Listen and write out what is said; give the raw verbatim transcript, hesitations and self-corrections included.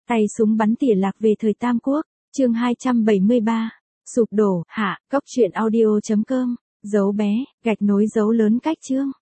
Tay súng bắn tỉa lạc về thời Tam Quốc, chương hai trăm bảy mươi ba. Sụp đổ, hạ, cốc truyện audio chấm com, dấu bé, gạch nối dấu lớn cách chương.